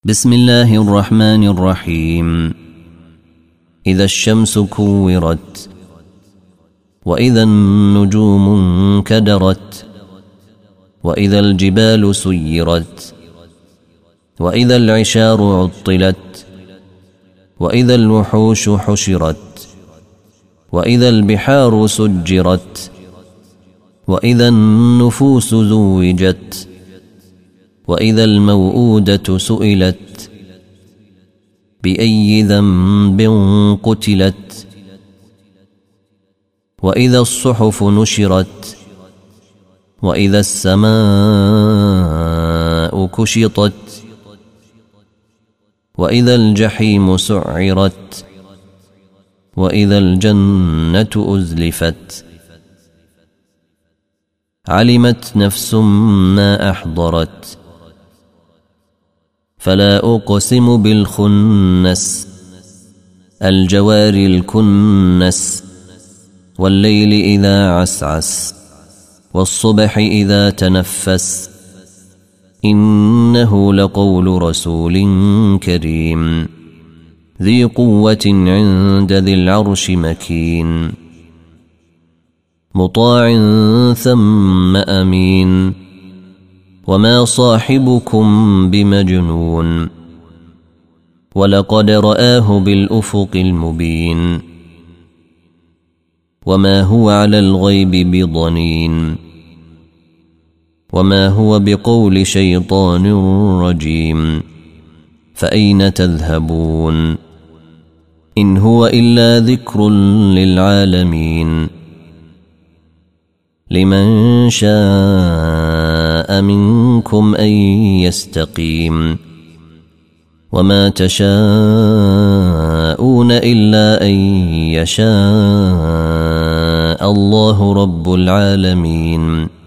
بسم الله الرحمن الرحيم. إذا الشمس كورت وإذا النجوم انكدرت وإذا الجبال سيرت وإذا العشار عطلت وإذا الوحوش حشرت وإذا البحار سجرت وإذا النفوس زوجت وإذا الموءودة سئلت بأي ذنب قتلت وإذا الصحف نشرت وإذا السماء كشطت وإذا الجحيم سعرت وإذا الجنة أزلفت علمت نفس ما أحضرت فلا أقسم بالخنس الجوار الكنس والليل إذا عسعس والصبح إذا تنفس إنه لقول رسول كريم ذي قوة عند ذي العرش مكين مطاع ثم أمين وما صاحبكم بمجنون ولقد رآه بالأفق المبين وما هو على الغيب بضنين وما هو بقول شيطان رجيم فأين تذهبون إن هو إلا ذكر للعالمين لمن شاء منكم أن يستقيم وما تشاءون إلا أن يشاء الله رب العالمين.